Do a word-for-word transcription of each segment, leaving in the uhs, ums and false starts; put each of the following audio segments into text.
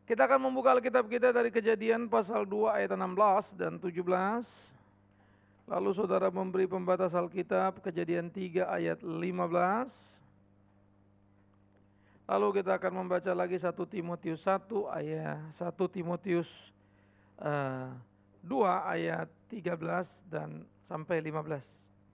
Kita akan membuka Alkitab kita dari Kejadian pasal dua ayat enam belas dan tujuh belas. Lalu saudara memberi pembatas Alkitab Kejadian tiga ayat lima belas. Lalu kita akan membaca lagi satu Timotius satu ayat satu Timotius uh, dua ayat tiga belas dan sampai lima belas.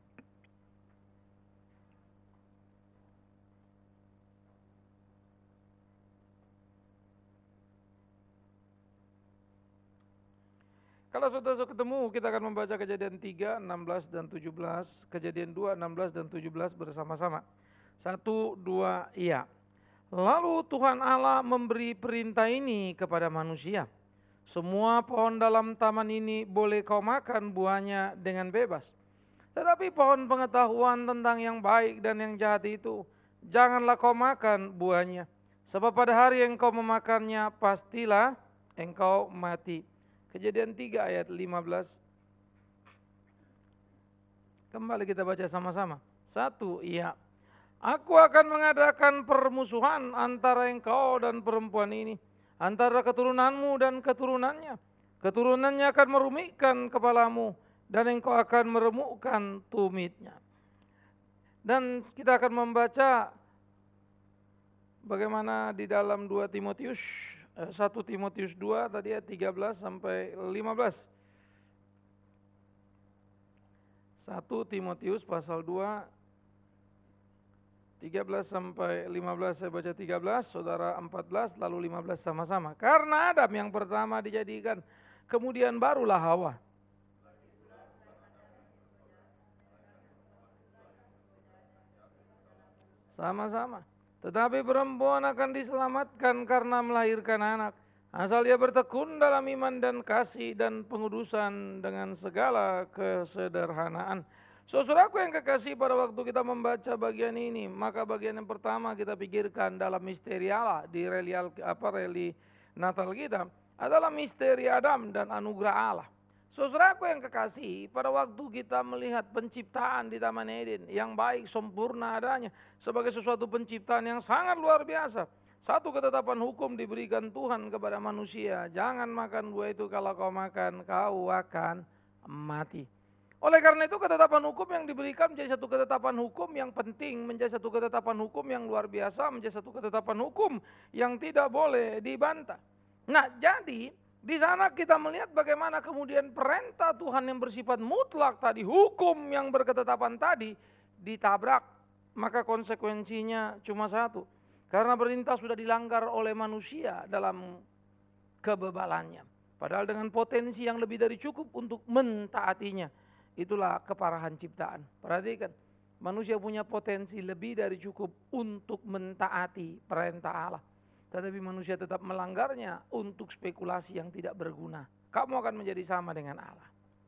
Kalau saudara ketemu, kita akan membaca Kejadian tiga, enam belas dan tujuh belas, Kejadian dua, enam belas dan tujuh belas bersama-sama. Satu, dua, iya. Lalu Tuhan Allah memberi perintah ini kepada manusia. Semua pohon dalam taman ini boleh kau makan buahnya dengan bebas. Tetapi pohon pengetahuan tentang yang baik dan yang jahat itu, janganlah kau makan buahnya. Sebab pada hari yang kau memakannya, pastilah engkau mati. Kejadian tiga ayat lima belas. Kembali kita baca sama-sama. Satu, iya. Aku akan mengadakan permusuhan antara engkau dan perempuan ini, antara keturunanmu dan keturunannya. Keturunannya akan merumikkan kepalamu, dan engkau akan meremukkan tumitnya. Dan kita akan membaca bagaimana di dalam dua Timotius, satu Timotius dua tadi ya tiga belas sampai lima belas. satu Timotius pasal dua tiga belas sampai lima belas, saya baca tiga belas, saudara empat belas, lalu lima belas sama-sama. Karena Adam yang pertama dijadikan, kemudian barulah Hawa. Sama-sama. Tetapi perempuan akan diselamatkan karena melahirkan anak, asal ia bertekun dalam iman dan kasih dan pengudusan dengan segala kesederhanaan. Saudaraku yang kekasih, pada waktu kita membaca bagian ini, maka bagian yang pertama kita pikirkan dalam misteri Allah di reli apa reli Natal kita adalah misteri Adam dan anugerah Allah. Saudaraku yang kekasih, pada waktu kita melihat penciptaan di Taman Eden yang baik sempurna adanya sebagai sesuatu penciptaan yang sangat luar biasa. Satu ketetapan hukum diberikan Tuhan kepada manusia, jangan makan buah itu, kalau kau makan kau akan mati. Oleh karena itu ketetapan hukum yang diberikan menjadi satu ketetapan hukum yang penting, menjadi satu ketetapan hukum yang luar biasa, menjadi satu ketetapan hukum yang tidak boleh dibantah. Nah, jadi di sana kita melihat bagaimana kemudian perintah Tuhan yang bersifat mutlak tadi, hukum yang berketetapan tadi ditabrak. Maka konsekuensinya cuma satu. Karena perintah sudah dilanggar oleh manusia dalam kebebalannya. Padahal dengan potensi yang lebih dari cukup untuk mentaatinya. Itulah keparahan ciptaan. Perhatikan, manusia punya potensi lebih dari cukup untuk mentaati perintah Allah. Tetapi manusia tetap melanggarnya untuk spekulasi yang tidak berguna. Kamu akan menjadi sama dengan Allah.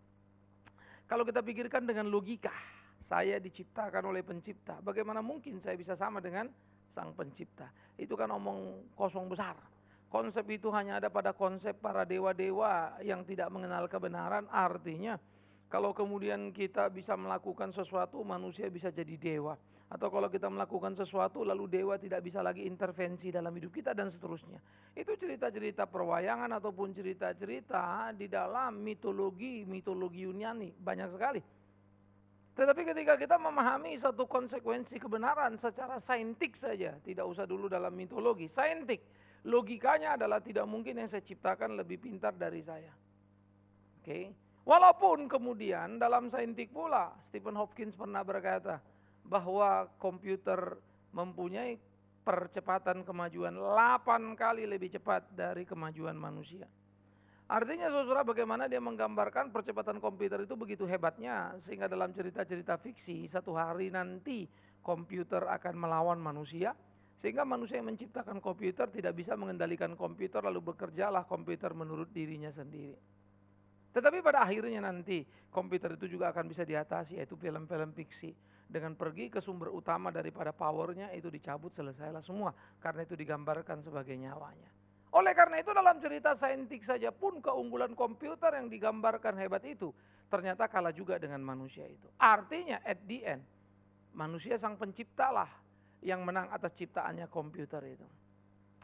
Kalau kita pikirkan dengan logika, saya diciptakan oleh pencipta. Bagaimana mungkin saya bisa sama dengan sang pencipta? Itu kan omong kosong besar. Konsep itu hanya ada pada konsep para dewa-dewa yang tidak mengenal kebenaran. Artinya, kalau kemudian kita bisa melakukan sesuatu, manusia bisa jadi dewa. Atau kalau kita melakukan sesuatu, lalu dewa tidak bisa lagi intervensi dalam hidup kita dan seterusnya. Itu cerita-cerita perwayangan ataupun cerita-cerita di dalam mitologi, mitologi Yunani. Banyak sekali. Tetapi ketika kita memahami satu konsekuensi kebenaran secara saintik saja, tidak usah dulu dalam mitologi, saintik. Logikanya adalah tidak mungkin yang saya ciptakan lebih pintar dari saya. Oke. Okay? Walaupun kemudian dalam saintik pula, Stephen Hopkins pernah berkata bahwa komputer mempunyai percepatan kemajuan delapan kali lebih cepat dari kemajuan manusia. Artinya saudara, bagaimana dia menggambarkan percepatan komputer itu begitu hebatnya, sehingga dalam cerita-cerita fiksi, satu hari nanti komputer akan melawan manusia, sehingga manusia yang menciptakan komputer tidak bisa mengendalikan komputer, lalu bekerjalah komputer menurut dirinya sendiri. Tetapi pada akhirnya nanti komputer itu juga akan bisa diatasi, yaitu film-film fiksi. Dengan pergi ke sumber utama daripada powernya, itu dicabut, selesailah semua. Karena itu digambarkan sebagai nyawanya. Oleh karena itu dalam cerita saintik saja pun keunggulan komputer yang digambarkan hebat itu ternyata kalah juga dengan manusia itu. Artinya at the end, manusia sang penciptalah yang menang atas ciptaannya komputer itu.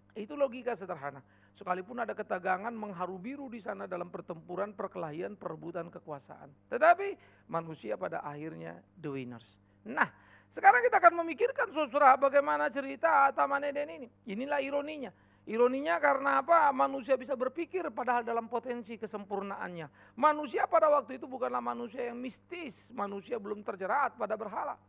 Itu logika sederhana. Sekalipun ada ketegangan mengharu biru di sana dalam pertempuran, perkelahian, perebutan kekuasaan. Tetapi manusia pada akhirnya the winners. Nah, sekarang kita akan memikirkan saudara bagaimana cerita Taman Eden ini. Inilah ironinya. Ironinya karena apa? Manusia bisa berpikir padahal dalam potensi kesempurnaannya. Manusia pada waktu itu bukanlah manusia yang mistis. Manusia belum terjerat pada berhala.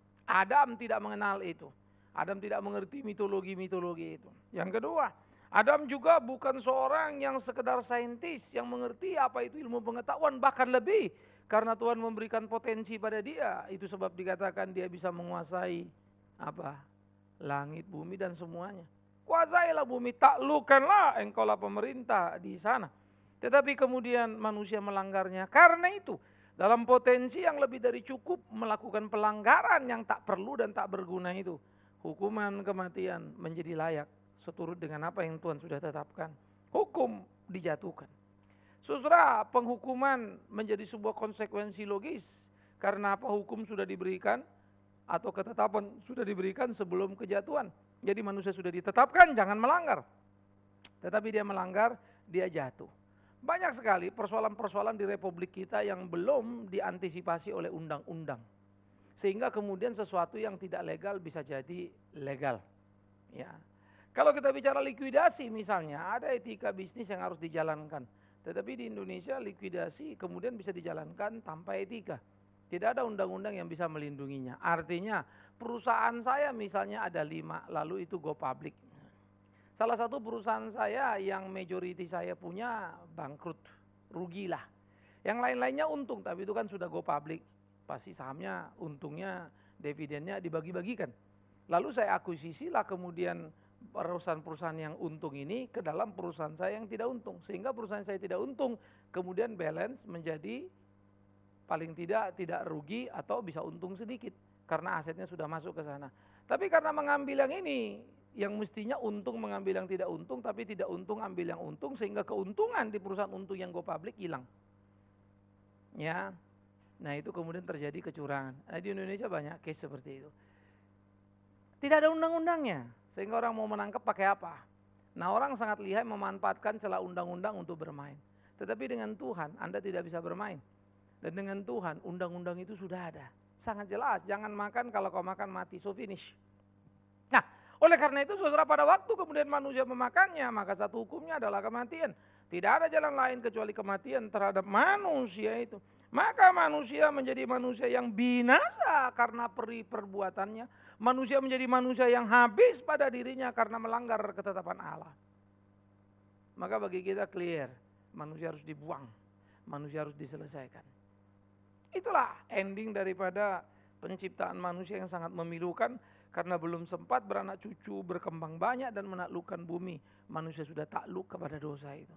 Adam tidak mengenal itu. Adam tidak mengerti mitologi-mitologi itu. Yang kedua, Adam juga bukan seorang yang sekedar saintis yang mengerti apa itu ilmu pengetahuan, bahkan lebih. Karena Tuhan memberikan potensi pada dia. Itu sebab dikatakan dia bisa menguasai apa? Langit, bumi dan semuanya. Kuasailah bumi, taklukkanlah engkaulah pemerintah di sana. Tetapi kemudian manusia melanggarnya. Karena itu, dalam potensi yang lebih dari cukup melakukan pelanggaran yang tak perlu dan tak berguna itu, hukuman kematian menjadi layak seturut dengan apa yang Tuhan sudah tetapkan. Hukum dijatuhkan. Saudara, penghukuman menjadi sebuah konsekuensi logis. Karena apa? Hukum sudah diberikan atau ketetapan sudah diberikan sebelum kejatuhan. Jadi manusia sudah ditetapkan jangan melanggar. Tetapi dia melanggar, dia jatuh. Banyak sekali persoalan-persoalan di Republik kita yang belum diantisipasi oleh undang-undang. Sehingga kemudian sesuatu yang tidak legal bisa jadi legal. Ya. Kalau kita bicara likuidasi misalnya, ada etika bisnis yang harus dijalankan. Tetapi di Indonesia likuidasi kemudian bisa dijalankan tanpa etika. Tidak ada undang-undang yang bisa melindunginya. Artinya perusahaan saya misalnya ada lima, lalu itu go public. Salah satu perusahaan saya yang majority saya punya bangkrut, rugilah. Yang lain-lainnya untung, tapi itu kan sudah go public. Pasti sahamnya, untungnya, dividennya dibagi-bagikan. Lalu saya akuisisi lah kemudian perusahaan-perusahaan yang untung ini ke dalam perusahaan saya yang tidak untung. Sehingga perusahaan saya tidak untung, kemudian balance menjadi paling tidak tidak rugi atau bisa untung sedikit. Karena asetnya sudah masuk ke sana. Tapi karena mengambil yang ini, yang mestinya untung mengambil yang tidak untung, tapi tidak untung ambil yang untung, sehingga keuntungan di perusahaan untung yang go public hilang. Ya, nah itu kemudian terjadi kecurangan. Nah, di Indonesia banyak case seperti itu. Tidak ada undang-undangnya, sehingga orang mau menangkap pakai apa? Nah, orang sangat lihai memanfaatkan celah undang-undang untuk bermain. Tetapi dengan Tuhan, Anda tidak bisa bermain. Dan dengan Tuhan, undang-undang itu sudah ada. Sangat jelas, jangan makan, kalau kau makan mati, so finish. Nah, oleh karena itu saudara, pada waktu kemudian manusia memakannya, maka satu hukumnya adalah kematian. Tidak ada jalan lain kecuali kematian terhadap manusia itu. Maka manusia menjadi manusia yang binasa karena peri perbuatannya. Manusia menjadi manusia yang habis pada dirinya karena melanggar ketetapan Allah. Maka bagi kita clear, manusia harus dibuang, manusia harus diselesaikan. Itulah ending daripada penciptaan manusia yang sangat memilukan. Karena belum sempat beranak cucu, berkembang banyak dan menaklukkan bumi. Manusia sudah takluk kepada dosa itu.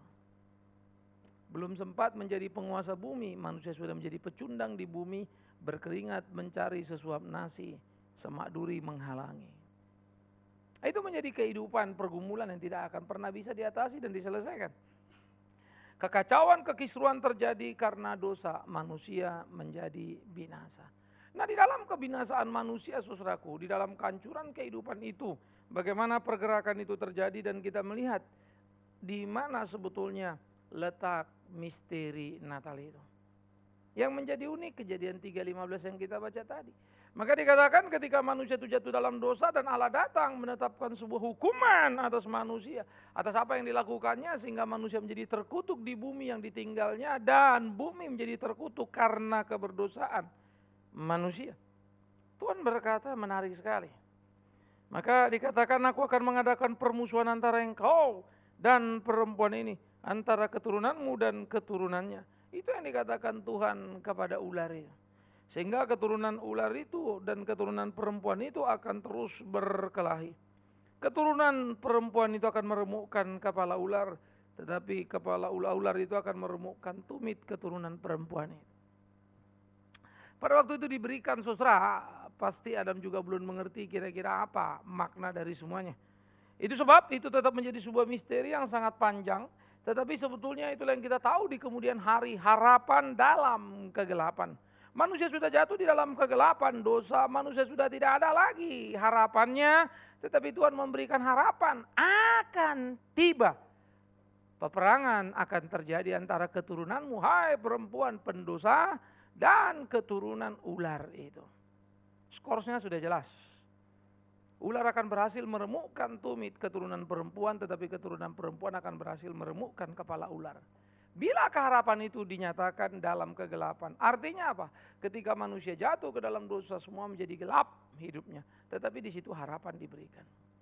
Belum sempat menjadi penguasa bumi. Manusia sudah menjadi pecundang di bumi. Berkeringat mencari sesuap nasi. Semak duri menghalangi. Itu menjadi kehidupan pergumulan yang tidak akan pernah bisa diatasi dan diselesaikan. Kekacauan, kekisruan terjadi karena dosa. Manusia menjadi binasa. Nah, di dalam kebinasaan manusia, saudaraku, di dalam kehancuran kehidupan itu, bagaimana pergerakan itu terjadi dan kita melihat di mana sebetulnya letak misteri Natal itu. Yang menjadi unik kejadian tiga lima belas yang kita baca tadi. Maka dikatakan ketika manusia itu jatuh dalam dosa dan Allah datang menetapkan sebuah hukuman atas manusia. Atas apa yang dilakukannya sehingga manusia menjadi terkutuk di bumi yang ditinggalnya dan bumi menjadi terkutuk karena keberdosaan manusia. Tuhan berkata menarik sekali. Maka dikatakan aku akan mengadakan permusuhan antara engkau dan perempuan ini. Antara keturunanmu dan keturunannya. Itu yang dikatakan Tuhan kepada ular itu. Sehingga keturunan ular itu dan keturunan perempuan itu akan terus berkelahi. Keturunan perempuan itu akan meremukkan kepala ular. Tetapi kepala ular itu akan meremukkan tumit keturunan perempuan itu. Pada waktu itu diberikan saudara, pasti Adam juga belum mengerti kira-kira apa makna dari semuanya. Itu sebab itu tetap menjadi sebuah misteri yang sangat panjang. Tetapi sebetulnya itulah yang kita tahu di kemudian hari, harapan dalam kegelapan. Manusia sudah jatuh di dalam kegelapan dosa, manusia sudah tidak ada lagi harapannya. Tetapi Tuhan memberikan harapan akan tiba. Peperangan akan terjadi antara keturunanmu, hai perempuan pendosa, dan keturunan ular itu. Skorsnya sudah jelas. Ular akan berhasil meremukkan tumit keturunan perempuan, tetapi keturunan perempuan akan berhasil meremukkan kepala ular. Bila harapan itu dinyatakan dalam kegelapan, artinya apa? Ketika manusia jatuh ke dalam dosa, semua menjadi gelap hidupnya. Tetapi di situ harapan diberikan.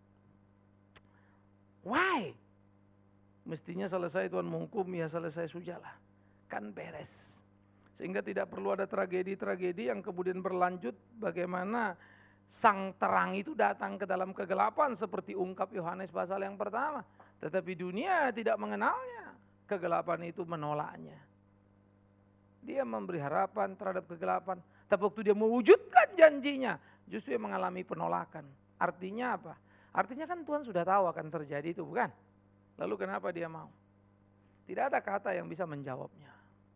Why? Mestinya selesai Tuhan menghukum, ya selesai sujalah. Kan beres. Sehingga tidak perlu ada tragedi-tragedi yang kemudian berlanjut bagaimana sang terang itu datang ke dalam kegelapan seperti ungkap Yohanes pasal yang pertama. Tetapi dunia tidak mengenalnya. Kegelapan itu menolaknya. Dia memberi harapan terhadap kegelapan. Tapi waktu dia mewujudkan janjinya, justru dia mengalami penolakan. Artinya apa? Artinya kan Tuhan sudah tahu akan terjadi itu, bukan? Lalu kenapa dia mau? Tidak ada kata yang bisa menjawabnya.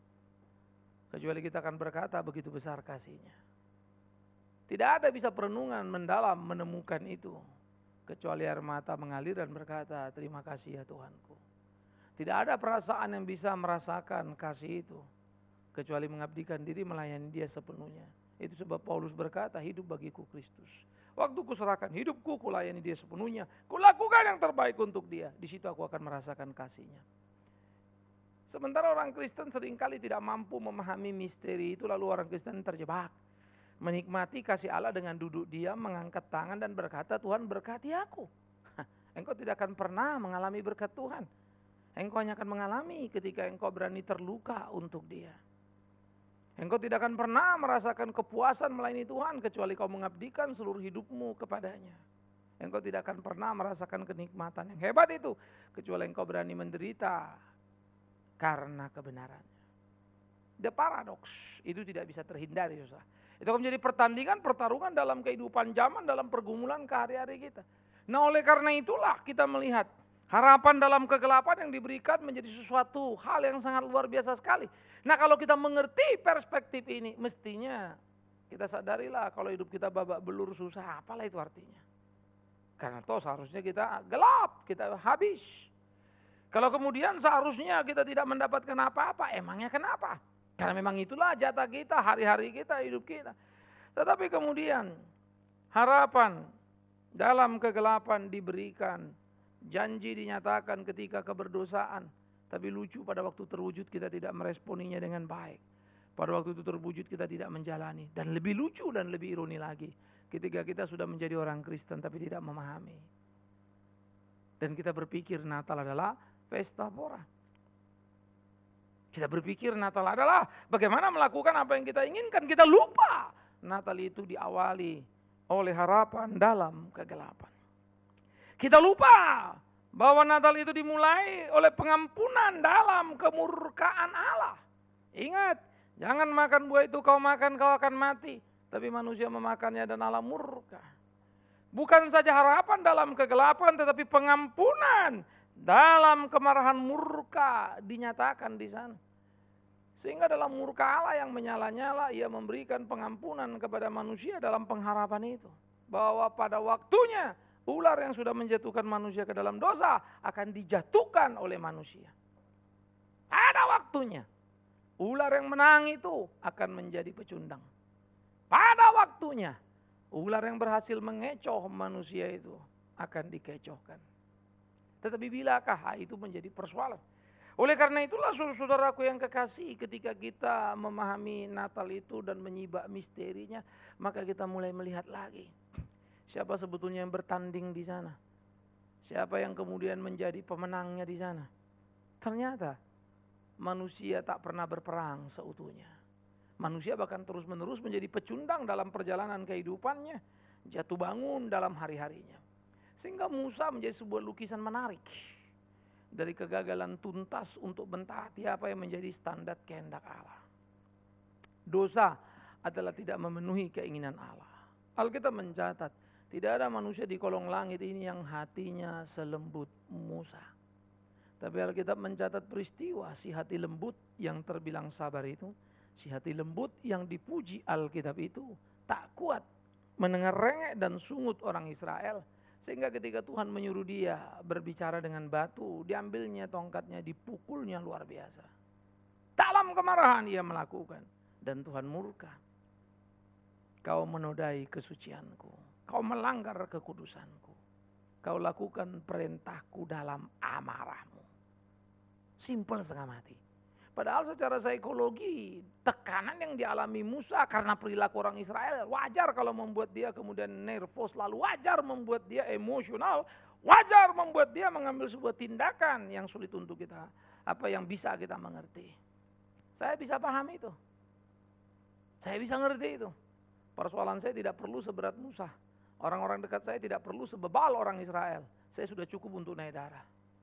Kecuali kita akan berkata begitu besar kasihnya. Tidak ada bisa perenungan mendalam menemukan itu. Kecuali air mata mengalir dan berkata, terima kasih ya Tuhanku. Tidak ada perasaan yang bisa merasakan kasih itu. Kecuali mengabdikan diri melayani dia sepenuhnya. Itu sebab Paulus berkata, hidup bagiku Kristus. Waktu kuserahkan hidupku, kulayani dia sepenuhnya. Kulakukan yang terbaik untuk dia. Di situ aku akan merasakan kasihnya. Sementara orang Kristen seringkali tidak mampu memahami misteri itu, lalu orang Kristen terjebak. Menikmati kasih Allah dengan duduk diam, mengangkat tangan dan berkata, Tuhan berkati aku. Engkau tidak akan pernah mengalami berkat Tuhan. Engkau hanya akan mengalami ketika engkau berani terluka untuk dia. Engkau tidak akan pernah merasakan kepuasan melayani Tuhan kecuali kau mengabdikan seluruh hidupmu kepadanya. Engkau tidak akan pernah merasakan kenikmatan yang hebat itu kecuali engkau berani menderita karena kebenarannya. The paradox itu tidak bisa terhindari, susah. Itu akan menjadi pertandingan, pertarungan dalam kehidupan zaman, dalam pergumulan ke-hari-hari kita. Nah, oleh karena itulah kita melihat harapan dalam kegelapan yang diberikan menjadi sesuatu hal yang sangat luar biasa sekali. Nah, kalau kita mengerti perspektif ini, mestinya kita sadarilah kalau hidup kita babak belur susah, apalah itu artinya. Karena toh seharusnya kita gelap, kita habis. Kalau kemudian seharusnya kita tidak mendapatkan apa-apa, emangnya kenapa? Karena memang itulah jatah kita, hari-hari kita, hidup kita. Tetapi kemudian harapan dalam kegelapan diberikan, janji dinyatakan ketika keberdosaan. Tapi lucu pada waktu terwujud kita tidak meresponinya dengan baik. Pada waktu itu terwujud kita tidak menjalani. Dan lebih lucu dan lebih ironi lagi. Ketika kita sudah menjadi orang Kristen tapi tidak memahami. Dan kita berpikir Natal adalah pesta pora. Kita berpikir Natal adalah bagaimana melakukan apa yang kita inginkan. Kita lupa Natal itu diawali oleh harapan dalam kegelapan. Kita lupa bahwa Natal itu dimulai oleh pengampunan dalam kemurkaan Allah. Ingat, jangan makan buah itu, kau makan kau akan mati. Tapi manusia memakannya dan Allah murka. Bukan saja harapan dalam kegelapan, tetapi pengampunan dalam kemarahan murka dinyatakan di sana. Sehingga dalam murka Allah yang menyala-nyala, ia memberikan pengampunan kepada manusia dalam pengharapan itu. Bahwa pada waktunya, ular yang sudah menjatuhkan manusia ke dalam dosa akan dijatuhkan oleh manusia. Pada waktunya, ular yang menang itu akan menjadi pecundang. Pada waktunya, ular yang berhasil mengecoh manusia itu akan dikecohkan. Tetapi bilakah itu menjadi persoalan? Oleh karena itulah saudaraku yang kekasih, ketika kita memahami Natal itu dan menyibak misterinya, maka kita mulai melihat lagi. Siapa sebetulnya yang bertanding di sana? Siapa yang kemudian menjadi pemenangnya di sana? Ternyata manusia tak pernah berperang seutuhnya. Manusia bahkan terus-menerus menjadi pecundang dalam perjalanan kehidupannya, jatuh bangun dalam hari-harinya. Sehingga Musa menjadi sebuah lukisan menarik dari kegagalan tuntas untuk mentaati apa yang menjadi standar kehendak Allah. Dosa adalah tidak memenuhi keinginan Allah. Alkitab mencatat, tidak ada manusia di kolong langit ini yang hatinya selembut Musa. Tapi Alkitab mencatat peristiwa si hati lembut yang terbilang sabar itu, si hati lembut yang dipuji Alkitab itu tak kuat mendengar rengek dan sungut orang Israel Sehingga ketika Tuhan menyuruh dia berbicara dengan batu, diambilnya tongkatnya, dipukulnya luar biasa. Dalam kemarahan ia melakukan. Dan Tuhan murka. Kau menodai kesucianku. Kau melanggar kekudusanku. Kau lakukan perintahku dalam amarahmu. Simpel setengah mati. Padahal secara psikologi, tekanan yang dialami Musa karena perilaku orang Israel, wajar kalau membuat dia kemudian nervous, lalu wajar membuat dia emosional, wajar membuat dia mengambil sebuah tindakan yang sulit untuk kita, apa yang bisa kita mengerti. Saya bisa paham itu. Saya bisa ngerti itu. Persoalan saya tidak perlu seberat Musa. Orang-orang dekat saya tidak perlu sebebal orang Israel. Saya sudah cukup untuk naik darah.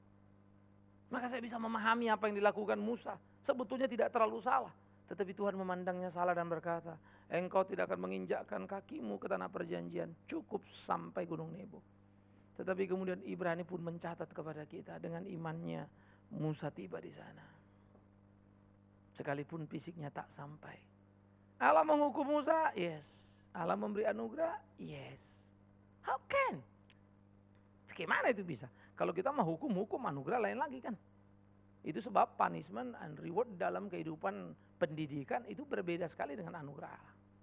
Maka saya bisa memahami apa yang dilakukan Musa. Sebetulnya tidak terlalu salah. Tetapi Tuhan memandangnya salah dan berkata, engkau tidak akan menginjakkan kakimu ke tanah perjanjian. Cukup sampai Gunung Nebo. Tetapi kemudian Ibrani pun mencatat kepada kita. Dengan imannya Musa tiba di sana. Sekalipun fisiknya tak sampai. Allah menghukum Musa? Yes. Allah memberi anugerah? Yes. How can? Bagaimana itu bisa? Kalau kita mau hukum-hukum, anugerah lain lagi kan. Itu sebab punishment and reward dalam kehidupan pendidikan itu berbeda sekali dengan anugerah.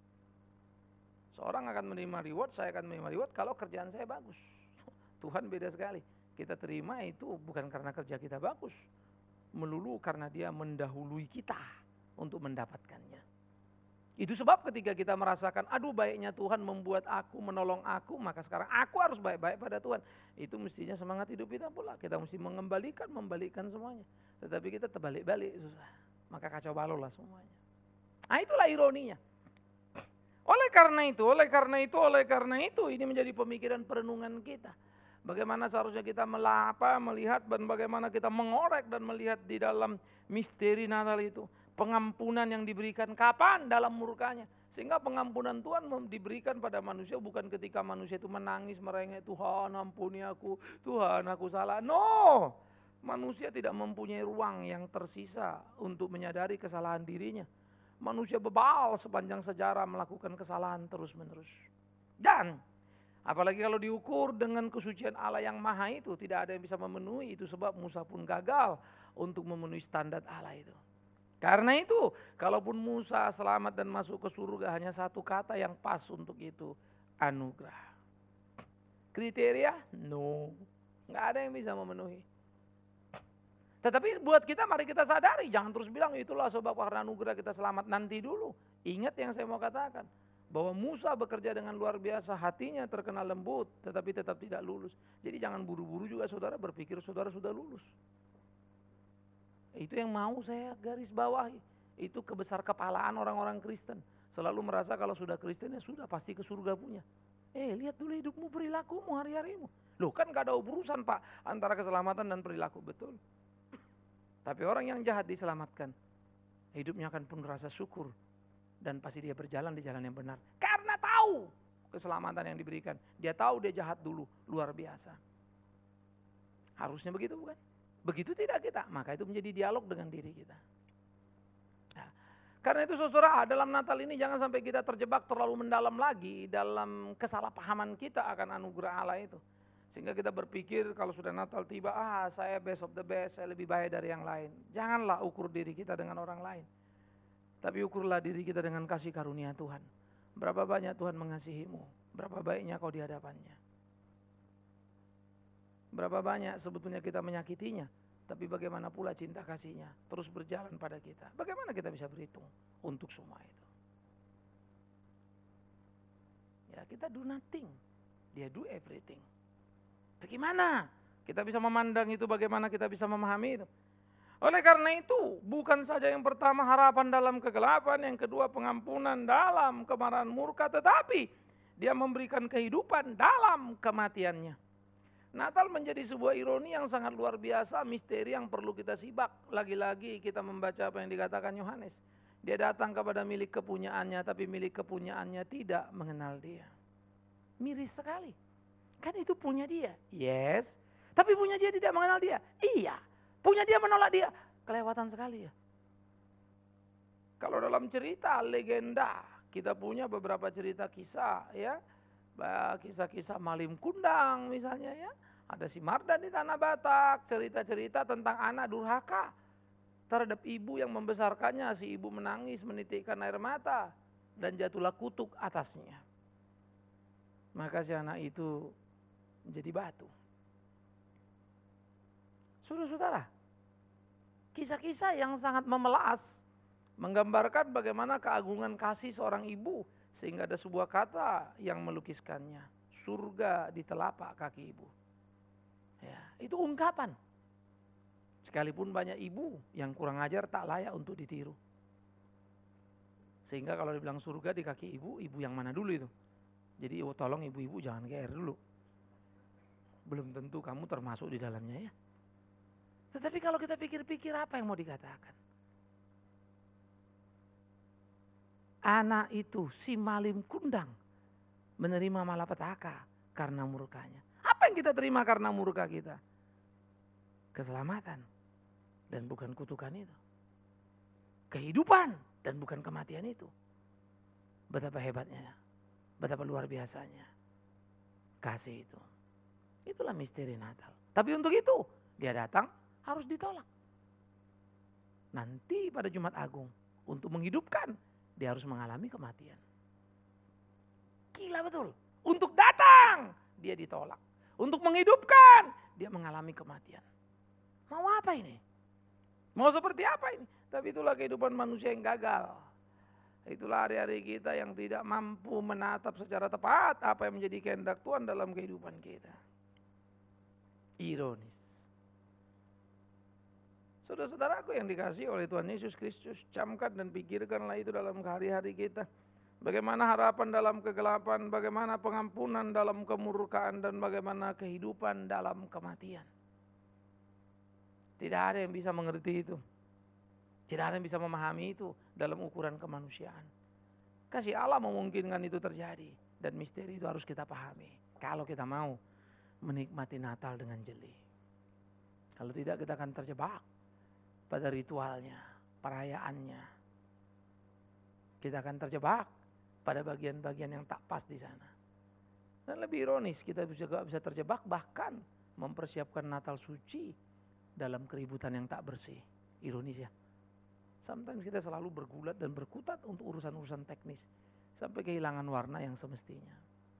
Seorang akan menerima reward, saya akan menerima reward kalau kerjaan saya bagus. Tuhan beda sekali. Kita terima itu bukan karena kerja kita bagus. Melulu karena dia mendahului kita untuk mendapatkannya. Itu sebab ketika kita merasakan, aduh baiknya Tuhan membuat aku, menolong aku, maka sekarang aku harus baik-baik pada Tuhan. Itu mestinya semangat hidup kita pula. Kita mesti mengembalikan, membalikkan semuanya. Tetapi kita terbalik-balik, susah. Maka kacau balau lah semuanya. Nah itulah ironinya. Oleh karena itu, oleh karena itu, oleh karena itu, ini menjadi pemikiran perenungan kita. Bagaimana seharusnya kita melapa, melihat, dan bagaimana kita mengorek dan melihat di dalam misteri Natal itu. Pengampunan yang diberikan kapan? Dalam murkanya. Sehingga pengampunan Tuhan diberikan pada manusia bukan ketika manusia itu menangis, merengek, Tuhan ampuni aku, Tuhan aku salah. No! Manusia tidak mempunyai ruang yang tersisa untuk menyadari kesalahan dirinya. Manusia bebal sepanjang sejarah melakukan kesalahan terus-menerus. Dan apalagi kalau diukur dengan kesucian Allah yang maha itu, tidak ada yang bisa memenuhi. Itu sebab Musa pun gagal untuk memenuhi standar Allah itu. Karena itu, kalaupun Musa selamat dan masuk ke surga, hanya satu kata yang pas untuk itu, anugerah. Kriteria? No. Nggak ada yang bisa memenuhi. Tetapi buat kita, mari kita sadari, jangan terus bilang, itulah sebab karena anugerah kita selamat. Nanti dulu. Ingat yang saya mau katakan. Bahwa Musa bekerja dengan luar biasa, hatinya terkena lembut, tetapi tetap tidak lulus. Jadi jangan buru-buru juga saudara berpikir saudara sudah lulus. Itu yang mau saya garis bawahi. Itu kebesar kepalaan orang-orang Kristen. Selalu merasa kalau sudah Kristen ya sudah pasti ke surga punya. Eh lihat dulu hidupmu, perilakumu, hari-harimu. Loh kan gak ada urusan pak antara keselamatan dan perilaku, betul. Tapi orang yang jahat diselamatkan. Hidupnya akan penuh rasa syukur. Dan pasti dia berjalan di jalan yang benar. Karena tahu keselamatan yang diberikan. Dia tahu dia jahat dulu, luar biasa. Harusnya begitu bukan? Begitu tidak kita, maka itu menjadi dialog dengan diri kita. Nah, karena itu saudara, dalam Natal ini jangan sampai kita terjebak terlalu mendalam lagi dalam kesalahpahaman kita akan anugerah Allah itu. Sehingga kita berpikir kalau sudah Natal tiba, ah saya best of the best, saya lebih baik dari yang lain. Janganlah ukur diri kita dengan orang lain. Tapi ukurlah diri kita dengan kasih karunia Tuhan. Berapa banyak Tuhan mengasihimu, berapa baiknya kau di hadapannya. Berapa banyak sebetulnya kita menyakitinya. Tapi bagaimana pula cinta kasihnya terus berjalan pada kita. Bagaimana kita bisa berhitung untuk semua itu. Ya kita do nothing. Dia do everything. Bagaimana kita bisa memandang itu, bagaimana kita bisa memahami itu. Oleh karena itu, bukan saja yang pertama harapan dalam kegelapan, yang kedua pengampunan dalam kemarahan murka, tetapi dia memberikan kehidupan dalam kematiannya. Natal menjadi sebuah ironi yang sangat luar biasa, misteri yang perlu kita simak. Lagi-lagi kita membaca apa yang dikatakan Yohanes. Dia datang kepada milik kepunyaannya, tapi milik kepunyaannya tidak mengenal dia. Miris sekali. Kan itu punya dia. Yes. Tapi punya dia tidak mengenal dia. Iya. Punya dia menolak dia. Kelewatan sekali ya. Kalau dalam cerita, legenda, kita punya beberapa cerita kisah ya. Kisah-kisah Malim Kundang misalnya ya. Ada si Mardan di Tanah Batak, cerita-cerita tentang anak durhaka terhadap ibu yang membesarkannya. Si ibu menangis, menitikkan air mata, dan jatuhlah kutuk atasnya. Maka si anak itu menjadi batu. Saudara-saudara, kisah-kisah yang sangat memelas, menggambarkan bagaimana keagungan kasih seorang ibu, sehingga ada sebuah kata yang melukiskannya, surga di telapak kaki ibu. Ya, itu ungkapan. Sekalipun banyak ibu yang kurang ajar, tak layak untuk ditiru. Sehingga kalau dibilang surga di kaki ibu, ibu yang mana dulu itu? Jadi oh, tolong ibu-ibu jangan G R dulu. Belum tentu kamu termasuk di dalamnya ya. Tetapi kalau kita pikir-pikir, apa yang mau dikatakan? Anak itu, si Malim Kundang, menerima malapetaka karena murkanya. Apa yang kita terima karena murka kita? Keselamatan. Dan bukan kutukan itu. Kehidupan. Dan bukan kematian itu. Betapa hebatnya. Betapa luar biasanya. Kasih itu. Itulah misteri Natal. Tapi untuk itu, dia datang harus ditolak. Nanti pada Jumat Agung, untuk menghidupkan, dia harus mengalami kematian. Gila betul. Untuk datang, dia ditolak. Untuk menghidupkan, dia mengalami kematian. Mau apa ini? Mau seperti apa ini? Tapi itulah kehidupan manusia yang gagal. Itulah hari-hari kita yang tidak mampu menatap secara tepat apa yang menjadi kehendak Tuhan dalam kehidupan kita. Ironis. Saudara-saudaraku yang dikasihi oleh Tuhan Yesus Kristus, camkan dan pikirkanlah itu dalam hari-hari kita. Bagaimana harapan dalam kegelapan, bagaimana pengampunan dalam kemurkaan, dan bagaimana kehidupan dalam kematian. Tidak ada yang bisa mengerti itu. Tidak ada yang bisa memahami itu dalam ukuran kemanusiaan. Kasih Allah memungkinkan itu terjadi. Dan misteri itu harus kita pahami. Kalau kita mau menikmati Natal dengan jeli. Kalau tidak, kita akan terjebak pada ritualnya, perayaannya. Kita akan terjebak pada bagian-bagian yang tak pas di sana. Dan lebih ironis, kita juga bisa terjebak bahkan mempersiapkan Natal suci dalam keributan yang tak bersih. Ironis ya. Sometimes kita selalu bergulat dan berkutat untuk urusan-urusan teknis. Sampai kehilangan warna yang semestinya.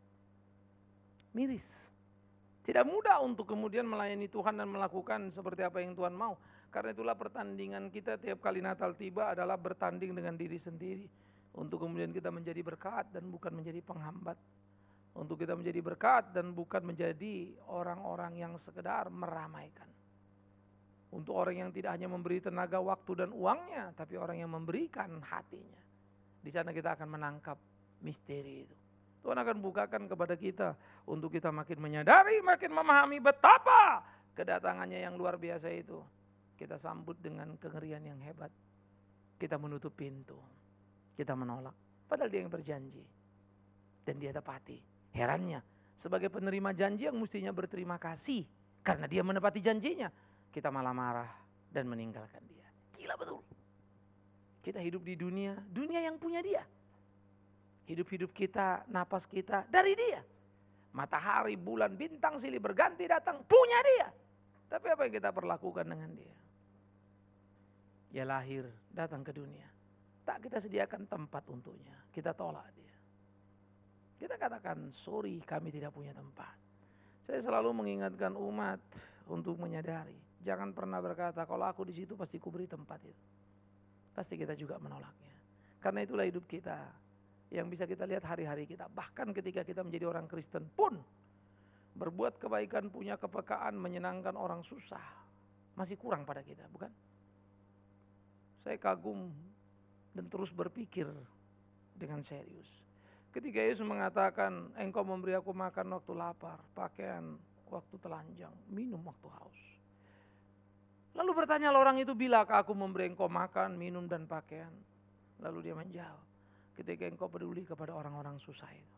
Miris. Tidak mudah untuk kemudian melayani Tuhan dan melakukan seperti apa yang Tuhan mau. Karena itulah pertandingan kita tiap kali Natal tiba adalah bertanding dengan diri sendiri. Untuk kemudian kita menjadi berkat dan bukan menjadi penghambat. Untuk kita menjadi berkat dan bukan menjadi orang-orang yang sekedar meramaikan. Untuk orang yang tidak hanya memberi tenaga, waktu dan uangnya, tapi orang yang memberikan hatinya. Di sana kita akan menangkap misteri itu. Tuhan akan bukakan kepada kita untuk kita makin menyadari, makin memahami betapa kedatangannya yang luar biasa itu. Kita sambut dengan kengerian yang hebat. Kita menutup pintu. Kita menolak. Padahal dia yang berjanji. Dan dia tepati. Herannya, sebagai penerima janji yang mestinya berterima kasih. Karena dia menepati janjinya. Kita malah marah dan meninggalkan dia. Gila betul. Kita hidup di dunia, dunia yang punya dia. Hidup-hidup kita, napas kita dari dia. Matahari, bulan, bintang, silih berganti datang, punya dia. Tapi apa yang kita perlakukan dengan dia? Dia lahir, datang ke dunia. Tak kita sediakan tempat untuknya. Kita tolak dia. Kita katakan, sorry kami tidak punya tempat. Saya selalu mengingatkan umat untuk menyadari. Jangan pernah berkata, kalau aku di situ pasti kuberi tempat itu. Pasti kita juga menolaknya. Karena itulah hidup kita. Yang bisa kita lihat hari-hari kita. Bahkan ketika kita menjadi orang Kristen pun. Berbuat kebaikan, punya kepekaan, menyenangkan orang susah. Masih kurang pada kita, bukan? Saya kagum dan terus berpikir dengan serius. Ketika Yesus mengatakan, engkau memberi aku makan waktu lapar, pakaian waktu telanjang, minum waktu haus. Lalu bertanya orang itu, bilakah aku memberi engkau makan, minum dan pakaian? Lalu dia menjawab, ketika engkau peduli kepada orang-orang susah itu.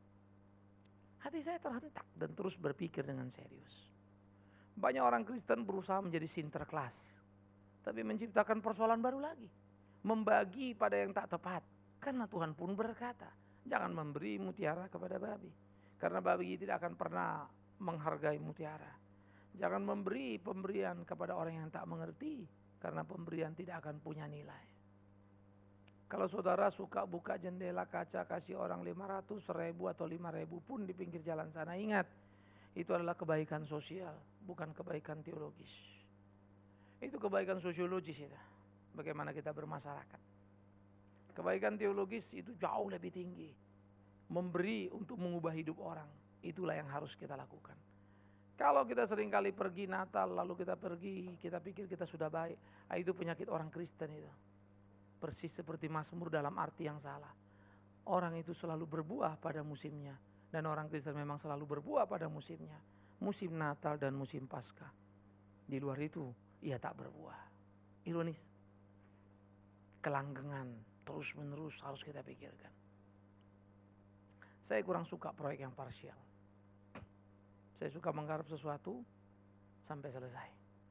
Hati saya terhentak dan terus berpikir dengan serius. Banyak orang Kristen berusaha menjadi sinterklas, tapi menciptakan persoalan baru lagi. Membagi pada yang tak tepat. Karena Tuhan pun berkata, jangan memberi mutiara kepada babi. Karena babi tidak akan pernah menghargai mutiara. Jangan memberi pemberian kepada orang yang tak mengerti, karena pemberian tidak akan punya nilai. Kalau saudara suka buka jendela kaca kasih orang lima ratus ribu atau lima ribu pun di pinggir jalan sana, ingat, itu adalah kebaikan sosial, bukan kebaikan teologis. Itu kebaikan sosiologis itu. Bagaimana kita bermasyarakat. Kebaikan teologis itu jauh lebih tinggi. Memberi untuk mengubah hidup orang. Itulah yang harus kita lakukan. Kalau kita seringkali pergi Natal, lalu kita pergi, kita pikir kita sudah baik. Itu penyakit orang Kristen itu. Persis seperti Mazmur dalam arti yang salah. Orang itu selalu berbuah pada musimnya. Dan orang Kristen memang selalu berbuah pada musimnya. Musim Natal dan musim Paskah. Di luar itu, ia tak berbuah. Ironis. Kelanggengan terus menerus harus kita pikirkan. Saya kurang suka proyek yang parsial. Saya suka menggarap sesuatu sampai selesai.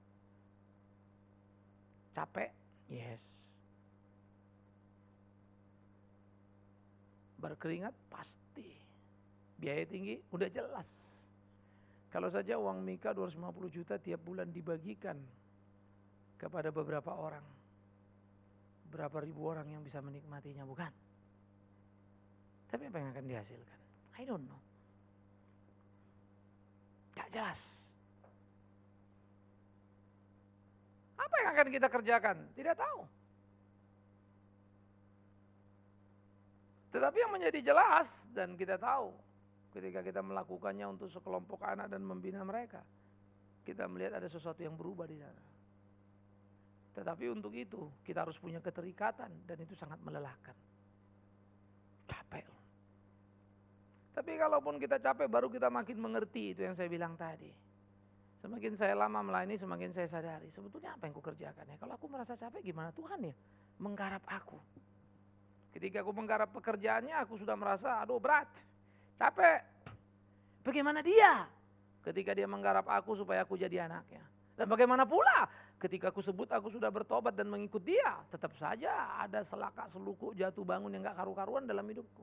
Capek? Yes. Berkeringat? Pasti. Biaya tinggi? Udah jelas. Kalau saja uang Mika dua ratus lima puluh juta tiap bulan dibagikan kepada beberapa orang. Berapa ribu orang yang bisa menikmatinya, bukan? Tapi apa yang akan dihasilkan? I don't know. Gak jelas. Apa yang akan kita kerjakan? Tidak tahu. Tetapi yang menjadi jelas dan kita tahu ketika kita melakukannya untuk sekelompok anak dan membina mereka, kita melihat ada sesuatu yang berubah di sana. Tetapi untuk itu kita harus punya keterikatan dan itu sangat melelahkan. Capek. Tapi kalaupun kita capek baru kita makin mengerti itu yang saya bilang tadi. Semakin saya lama melayani semakin saya sadari sebetulnya apa yang ku kerjakan ya. Kalau aku merasa capek gimana Tuhan ya menggarap aku. Ketika aku menggarap pekerjaannya aku sudah merasa aduh berat, capek. Bagaimana dia ketika dia menggarap aku supaya aku jadi anaknya. Dan bagaimana pula ketika aku sebut aku sudah bertobat dan mengikut dia, tetap saja ada selaka selukuk jatuh bangun yang gak karu-karuan dalam hidupku.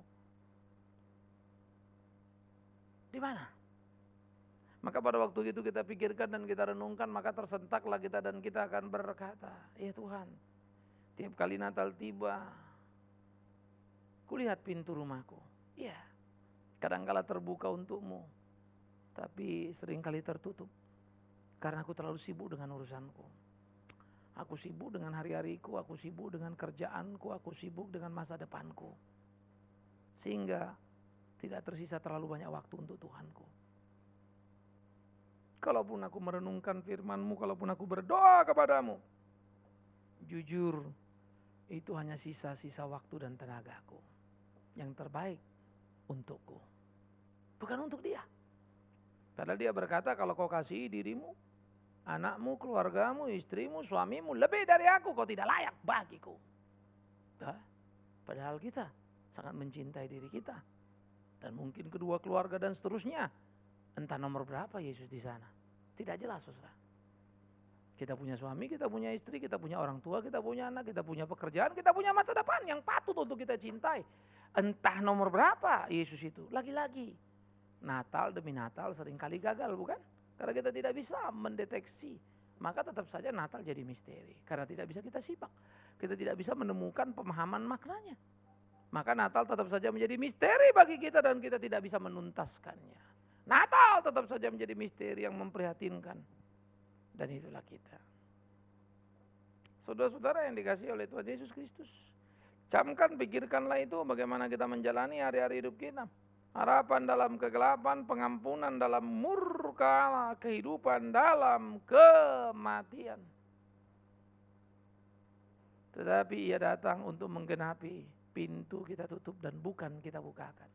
Di mana? Maka pada waktu itu kita pikirkan dan kita renungkan, maka tersentaklah kita dan kita akan berkata, ya Tuhan, tiap kali Natal tiba, kulihat pintu rumahku. Ya, kadangkala terbuka untukmu, tapi seringkali tertutup. Karena aku terlalu sibuk dengan urusanku. Aku sibuk dengan hari-hariku, aku sibuk dengan kerjaanku, aku sibuk dengan masa depanku. Sehingga tidak tersisa terlalu banyak waktu untuk Tuhanku. Kalaupun aku merenungkan firman-Mu, kalaupun aku berdoa kepadamu, jujur, itu hanya sisa-sisa waktu dan tenagaku. Yang terbaik untukku. Bukan untuk dia. Padahal dia berkata, kalau kau kasih dirimu, anakmu, keluargamu, istrimu, suamimu lebih dari aku, kau tidak layak bagiku. Nah, padahal kita sangat mencintai diri kita. Dan mungkin kedua keluarga dan seterusnya. Entah nomor berapa Yesus di sana. Tidak jelas, saudara. Kita punya suami, kita punya istri, kita punya orang tua, kita punya anak, kita punya pekerjaan, kita punya masa depan yang patut untuk kita cintai. Entah nomor berapa Yesus itu. Lagi-lagi. Natal demi Natal seringkali gagal, bukan? Karena kita tidak bisa mendeteksi. Maka tetap saja Natal jadi misteri. Karena tidak bisa kita simak. Kita tidak bisa menemukan pemahaman maknanya. Maka Natal tetap saja menjadi misteri bagi kita dan kita tidak bisa menuntaskannya. Natal tetap saja menjadi misteri yang memprihatinkan. Dan itulah kita. Saudara-saudara yang dikasihi oleh Tuhan Yesus Kristus. Camkan, pikirkanlah itu bagaimana kita menjalani hari-hari hidup kita. Harapan dalam kegelapan, pengampunan dalam murka, kehidupan dalam kematian. Tetapi ia datang untuk menggenapi pintu kita tutup dan bukan kita bukakan.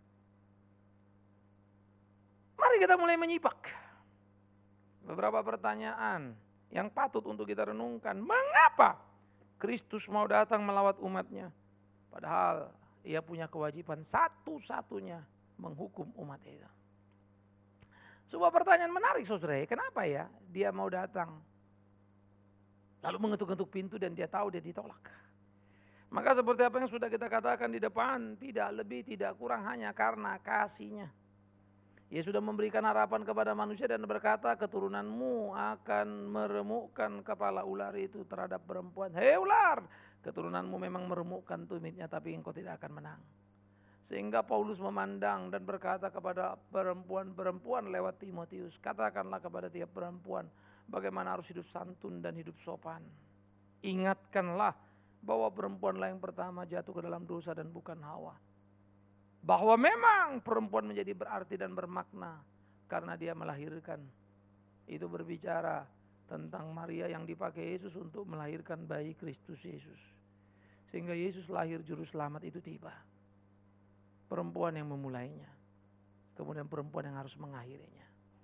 Mari kita mulai menyimak beberapa pertanyaan yang patut untuk kita renungkan. Mengapa Kristus mau datang melawat umatnya? Padahal ia punya kewajiban satu-satunya menghukum umat itu. Sebuah pertanyaan menarik, saudara. Kenapa ya dia mau datang? Lalu mengetuk-ketuk pintu dan dia tahu dia ditolak. Maka seperti apa yang sudah kita katakan di depan, tidak lebih tidak kurang hanya karena kasihnya. Ia sudah memberikan harapan kepada manusia dan berkata, keturunanmu akan meremukkan kepala ular itu terhadap perempuan. Hei ular, keturunanmu memang meremukkan tumitnya, tapi engkau tidak akan menang. Sehingga Paulus memandang dan berkata kepada perempuan-perempuan lewat Timotius, katakanlah kepada tiap perempuan bagaimana harus hidup santun dan hidup sopan. Ingatkanlah bahwa perempuanlah yang pertama jatuh ke dalam dosa dan bukan Hawa. Bahwa memang perempuan menjadi berarti dan bermakna karena dia melahirkan. Itu berbicara tentang Maria yang dipakai Yesus untuk melahirkan bayi Kristus Yesus. Sehingga Yesus lahir juru selamat itu tiba. Perempuan yang memulainya. Kemudian perempuan yang harus mengakhirinya.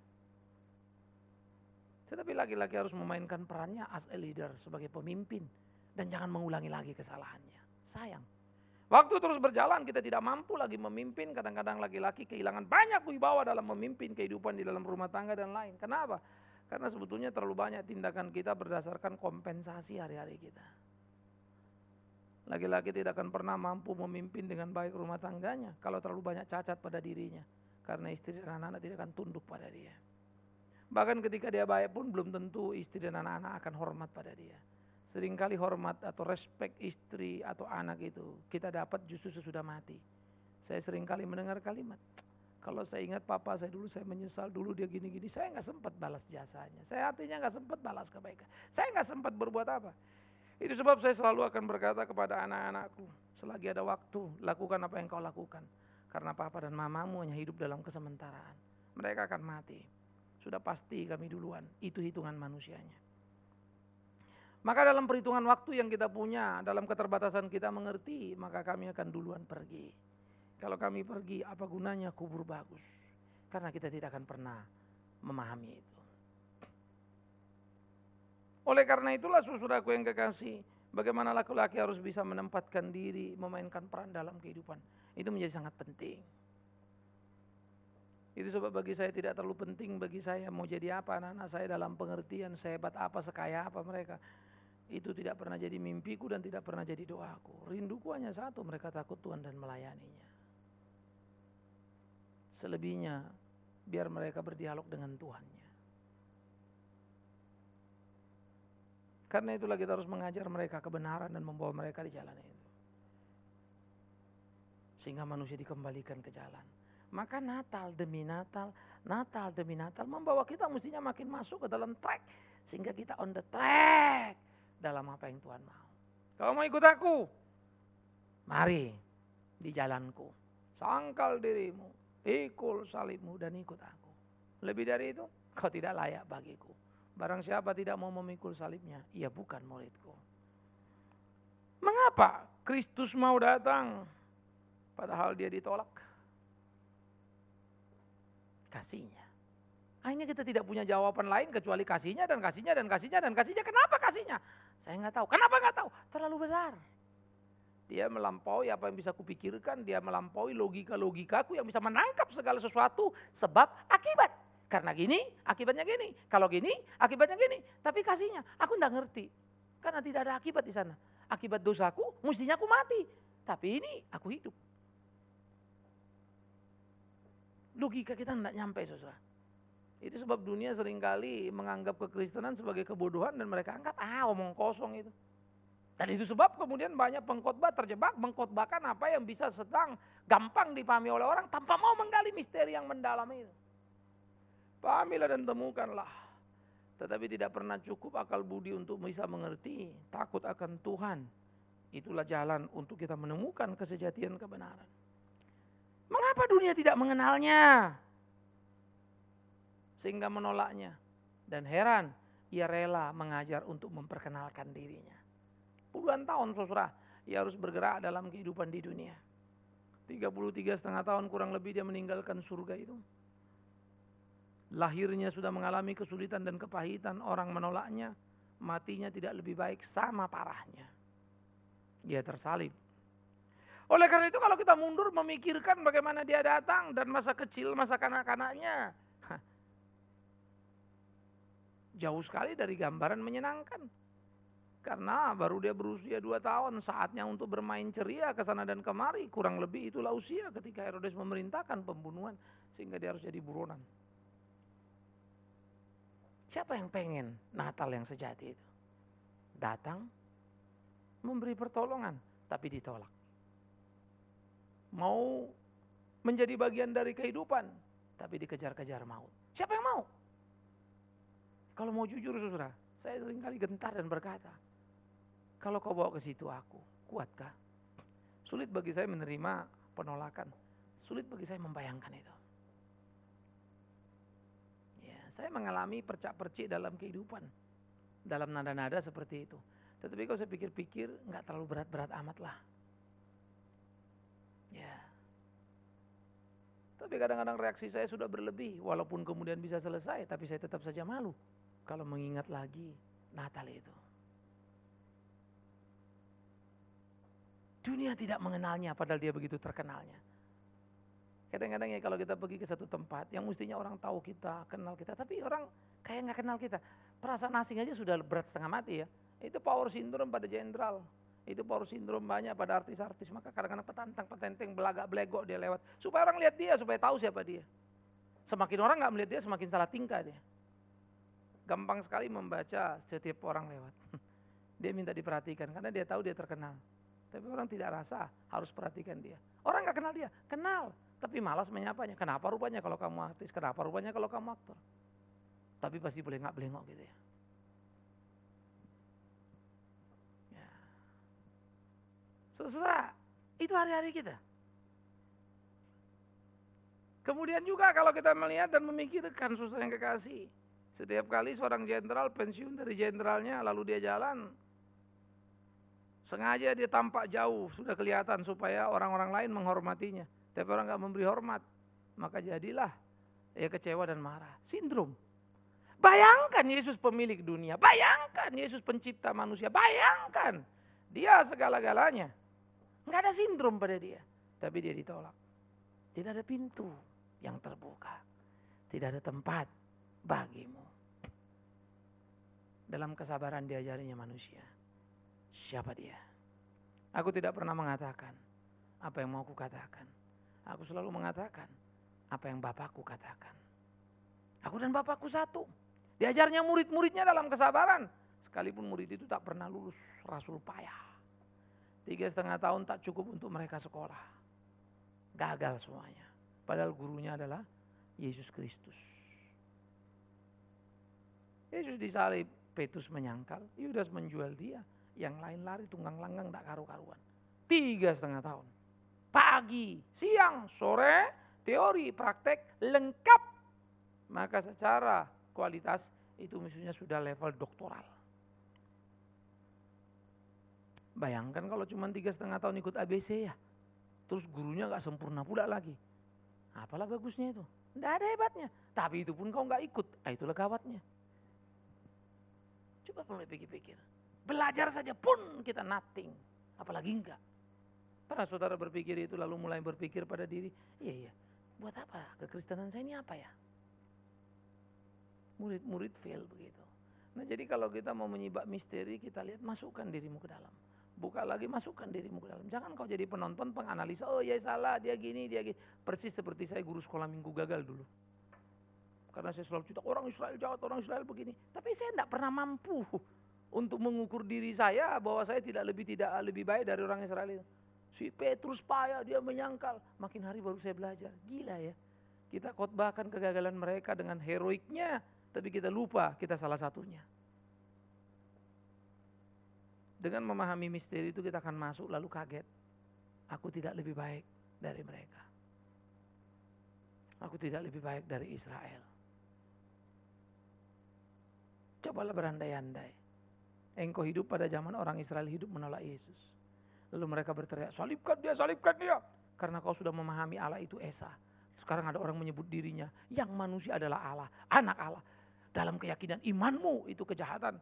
Tetapi laki-laki harus memainkan perannya as a leader, sebagai pemimpin. Dan jangan mengulangi lagi kesalahannya. Sayang. Waktu terus berjalan, kita tidak mampu lagi memimpin. Kadang-kadang laki-laki kehilangan banyak wibawa dalam memimpin kehidupan di dalam rumah tangga dan lain. Kenapa? Karena sebetulnya terlalu banyak tindakan kita berdasarkan kompensasi hari-hari kita. Laki-laki tidak akan pernah mampu memimpin dengan baik rumah tangganya kalau terlalu banyak cacat pada dirinya. Karena istri dan anak-anak tidak akan tunduk pada dia. Bahkan ketika dia baik pun belum tentu istri dan anak-anak akan hormat pada dia. Seringkali hormat atau respek istri atau anak itu kita dapat justru sesudah mati. Saya seringkali mendengar kalimat, kalau saya ingat papa saya dulu, saya menyesal dulu dia gini-gini. Saya nggak sempat balas jasanya. Saya artinya nggak sempat balas kebaikan. Saya nggak sempat berbuat apa. Itu sebab saya selalu akan berkata kepada anak-anakku, selagi ada waktu, lakukan apa yang kau lakukan. Karena papa dan mamamu hanya hidup dalam kesementaraan. Mereka akan mati. Sudah pasti kami duluan. Itu hitungan manusianya. Maka dalam perhitungan waktu yang kita punya, dalam keterbatasan kita mengerti, maka kami akan duluan pergi. Kalau kami pergi, apa gunanya kubur bagus? Karena kita tidak akan pernah memahami itu. Oleh karena itulah saudaraku yang kekasih, bagaimana laki-laki harus bisa menempatkan diri, memainkan peran dalam kehidupan. Itu menjadi sangat penting. Itu sebab bagi saya tidak terlalu penting bagi saya mau jadi apa anak-anak saya dalam pengertian sehebat apa, sekaya apa mereka. Itu tidak pernah jadi mimpiku dan tidak pernah jadi doaku. Rinduku hanya satu, mereka takut Tuhan dan melayaninya. Selebihnya, biar mereka berdialog dengan Tuhannya. Karena itulah kita harus mengajar mereka kebenaran dan membawa mereka di jalan itu. Sehingga manusia dikembalikan ke jalan. Maka Natal demi Natal, Natal demi Natal membawa kita mestinya makin masuk ke dalam track. Sehingga kita on the track dalam apa yang Tuhan mau. Kalau mau ikut aku, mari di jalanku. Sangkal dirimu, ikul salibmu dan ikut aku. Lebih dari itu, kau tidak layak bagiku. Barang siapa tidak mau memikul salibnya, ia bukan muridku. Mengapa Kristus mau datang, padahal dia ditolak? Kasihnya. Akhirnya kita tidak punya jawaban lain kecuali kasihnya dan kasihnya dan kasihnya dan kasihnya. Kenapa kasihnya? Saya nggak tahu. Kenapa nggak tahu? Terlalu besar. Dia melampaui apa yang bisa kupikirkan. Dia melampaui logika-logikaku yang bisa menangkap segala sesuatu sebab akibat. Karena gini, akibatnya gini. Kalau gini, akibatnya gini. Tapi kasihnya, aku enggak ngerti. Karena tidak ada akibat di sana. Akibat dosaku, mestinya aku mati. Tapi ini, aku hidup. Logika kita enggak nyampe, saudara. Itu sebab dunia seringkali menganggap kekristenan sebagai kebodohan. Dan mereka anggap, ah omong kosong itu. Dan itu sebab kemudian banyak pengkhotbah terjebak mengkhotbahkan apa yang bisa sedang gampang dipahami oleh orang tanpa mau menggali misteri yang mendalam itu. Pahamilah dan temukanlah. Tetapi tidak pernah cukup akal budi untuk bisa mengerti. Takut akan Tuhan. Itulah jalan untuk kita menemukan kesejatian kebenaran. Mengapa dunia tidak mengenalnya? Sehingga menolaknya. Dan heran, ia rela mengajar untuk memperkenalkan dirinya. Puluhan tahun saudara, ia harus bergerak dalam kehidupan di dunia. tiga puluh tiga setengah tahun kurang lebih dia meninggalkan surga itu. Lahirnya sudah mengalami kesulitan dan kepahitan, orang menolaknya, matinya tidak lebih baik, sama parahnya. Dia tersalib. Oleh karena itu kalau kita mundur memikirkan bagaimana dia datang dan masa kecil, masa kanak-kanaknya, jauh sekali dari gambaran menyenangkan. Karena baru dia berusia dua tahun, saatnya untuk bermain ceria ke sana dan kemari. Kurang lebih itulah usia ketika Herodes memerintahkan pembunuhan. sehingga dia harus jadi buronan. Siapa yang pengen Natal yang sejati itu? Datang, memberi pertolongan, tapi ditolak. Mau menjadi bagian dari kehidupan, tapi dikejar-kejar maut. Siapa yang mau? Kalau mau jujur saudara, saya seringkali gentar dan berkata, kalau kau bawa ke situ aku, kuatkah? Sulit bagi saya menerima penolakan. Sulit bagi saya membayangkan itu. Ya, saya mengalami percak-percik dalam kehidupan. Dalam nada-nada seperti itu. Tetapi kalau saya pikir-pikir, nggak terlalu berat-berat amat lah. Ya. Tapi kadang-kadang reaksi saya sudah berlebih. Walaupun kemudian bisa selesai, tapi saya tetap saja malu. Kalau mengingat lagi Natal itu. Dunia tidak mengenalnya padahal dia begitu terkenalnya. Kadang-kadang ya kalau kita pergi ke satu tempat yang mestinya orang tahu kita, kenal kita. Tapi orang kayak nggak kenal kita. Perasaan asing aja sudah berat setengah mati ya. Itu power syndrome pada jenderal. Itu power syndrome banyak pada artis-artis. Maka kadang-kadang petantang, petenteng, belagak, belegok dia lewat. Supaya orang lihat dia, supaya tahu siapa dia. Semakin orang nggak melihat dia, semakin salah tingkah dia. Gampang sekali membaca setiap orang lewat. Dia minta diperhatikan karena dia tahu dia terkenal. Tapi orang tidak rasa harus perhatikan dia. Orang nggak kenal dia, kenal. Tapi malas menyapanya. Kenapa rupanya kalau kamu artis? Kenapa rupanya kalau kamu aktor? Tapi pasti belengak-belengok gitu ya. Ya. Saudara, itu hari-hari kita. Kemudian juga kalau kita melihat dan memikirkan susah yang kekasih. Setiap kali seorang jenderal pensiun dari jenderalnya lalu dia jalan. Sengaja dia tampak jauh, sudah kelihatan supaya orang-orang lain menghormatinya. Tapi orang gak memberi hormat. Maka jadilah ia kecewa dan marah. Sindrom. Bayangkan Yesus pemilik dunia. Bayangkan Yesus pencipta manusia. Bayangkan. Dia segala-galanya. Gak ada sindrom pada dia. Tapi dia ditolak. Tidak ada pintu yang terbuka. Tidak ada tempat bagimu. Dalam kesabaran diajarinya manusia. Siapa dia? Aku tidak pernah mengatakan apa yang mau aku katakan. Aku selalu mengatakan apa yang Bapakku katakan. Aku dan Bapakku satu. Diajarnya murid-muridnya dalam kesabaran. Sekalipun murid itu tak pernah lulus rasul payah. Tiga setengah tahun tak cukup untuk mereka sekolah. Gagal semuanya. Padahal gurunya adalah Yesus Kristus. Yesus disalib, Petrus menyangkal, Yudas menjual dia. Yang lain lari tunggang langgang tak karu-karuan. Tiga setengah tahun. Pagi, siang, sore, teori, praktek, lengkap. Maka secara kualitas itu misalnya sudah level doktoral. Bayangkan kalau cuma tiga setengah tahun ikut A B C ya. Terus gurunya gak sempurna pula lagi. Apalah bagusnya itu? Tidak ada hebatnya. Tapi itu pun kau gak ikut. Nah, itulah gawatnya. Coba mulai pikir-pikir. Belajar saja pun kita nothing. Apalagi enggak. Pernah saudara berpikir itu lalu mulai berpikir pada diri. Iya, iya. Buat apa? Kekristenan saya ini apa ya? Murid-murid fail begitu. Nah jadi kalau kita mau menyibak misteri, kita lihat masukkan dirimu ke dalam. Buka lagi, masukkan dirimu ke dalam. Jangan kau jadi penonton, penganalisa. Oh ya salah, dia gini, dia gini. Persis seperti saya guru sekolah minggu gagal dulu. Karena saya selalu cerita, orang Israel jahat, orang Israel begini. Tapi saya tidak pernah mampu untuk mengukur diri saya bahwa saya tidak lebih tidak lebih baik dari orang Israel itu. Si Petrus payah, dia menyangkal. Makin hari baru saya belajar. Gila ya. Kita khotbahkan kegagalan mereka dengan heroiknya. Tapi kita lupa kita salah satunya. Dengan memahami misteri itu kita akan masuk lalu kaget. Aku tidak lebih baik dari mereka. Aku tidak lebih baik dari Israel. Cobalah berandai-andai. Engkau hidup pada zaman orang Israel hidup menolak Yesus. Lalu mereka berteriak, salibkan dia, salibkan dia. Karena kau sudah memahami Allah itu Esa. Sekarang ada orang menyebut dirinya, yang manusia adalah Allah, anak Allah. Dalam keyakinan imanmu itu kejahatan.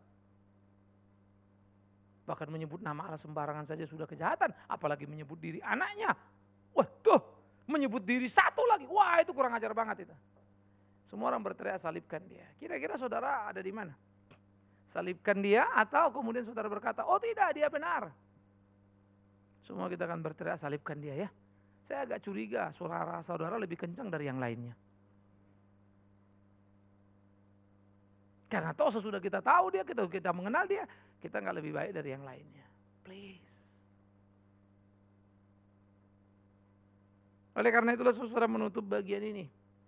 Bahkan menyebut nama Allah sembarangan saja sudah kejahatan. Apalagi menyebut diri anaknya. Wah tuh, menyebut diri satu lagi. Wah itu kurang ajar banget itu. Semua orang berteriak salibkan dia. Kira-kira saudara ada di mana? Salibkan dia atau kemudian saudara berkata, oh tidak dia benar. Semua kita akan berteriak salibkan dia ya. Saya agak curiga suara saudara lebih kencang dari yang lainnya. Karena toh sesudah kita tahu dia, kita kita mengenal dia, kita nggak lebih baik dari yang lainnya. Please. Oleh karena itulah saudara menutup bagian ini.